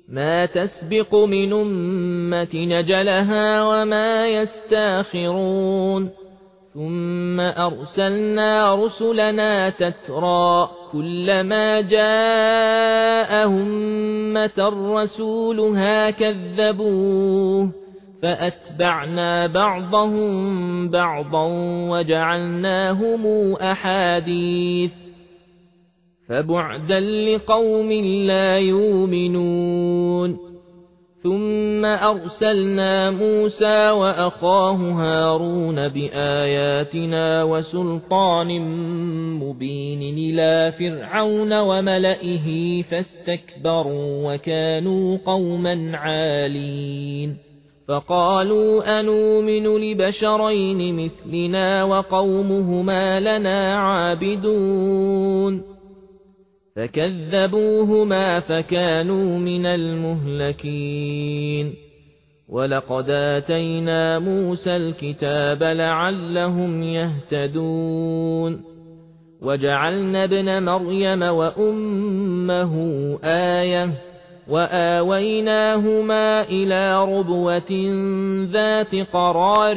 ما تسبق من أمة نجلها وما يستاخرون ثم أرسلنا رسلنا تترى كلما جاء أمة رسولها كذبوه فأتبعنا بعضهم بعضا وجعلناهم أحاديث فبعدا لقوم لا يؤمنون ثم أرسلنا موسى وأخاه هارون بآياتنا وسلطان مبين إلى فرعون وملئه فاستكبروا وكانوا قوما عالين فقالوا أنؤمن لبشرين مثلنا وقومهما لنا عابدون فكذبوهما فكانوا من المهلكين ولقد آتينا موسى الكتاب لعلهم يهتدون وجعلنا ابن مريم وأمه آية وآويناهما إلى ربوة ذات قرار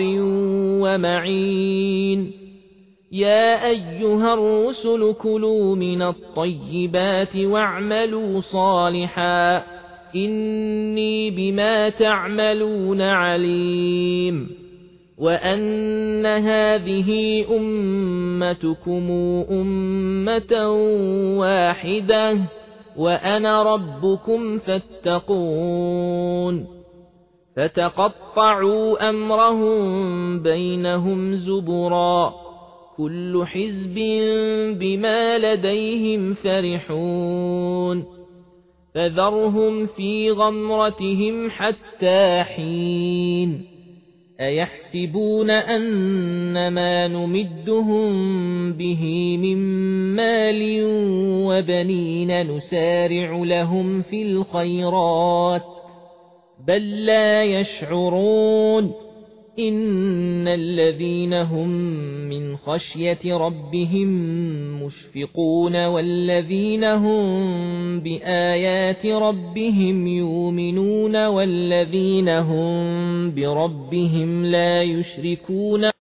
ومعين يا أيها الرسل كلوا من الطيبات واعملوا صالحا إني بما تعملون عليم وأن هذه أمتكم أمة واحدة وأنا ربكم فاتقون فتقطعوا أمرهم بينهم زبرا كل حزب بما لديهم فرحون فذرهم في غمرتهم حتى حين أيحسبون أنما نمدهم به من مال وبنين نسارع لهم في الخيرات بل لا يشعرون إن الذين هم من خشية ربهم مشفقون والذين هم بآيات ربهم يؤمنون والذين هم بربهم لا يشركون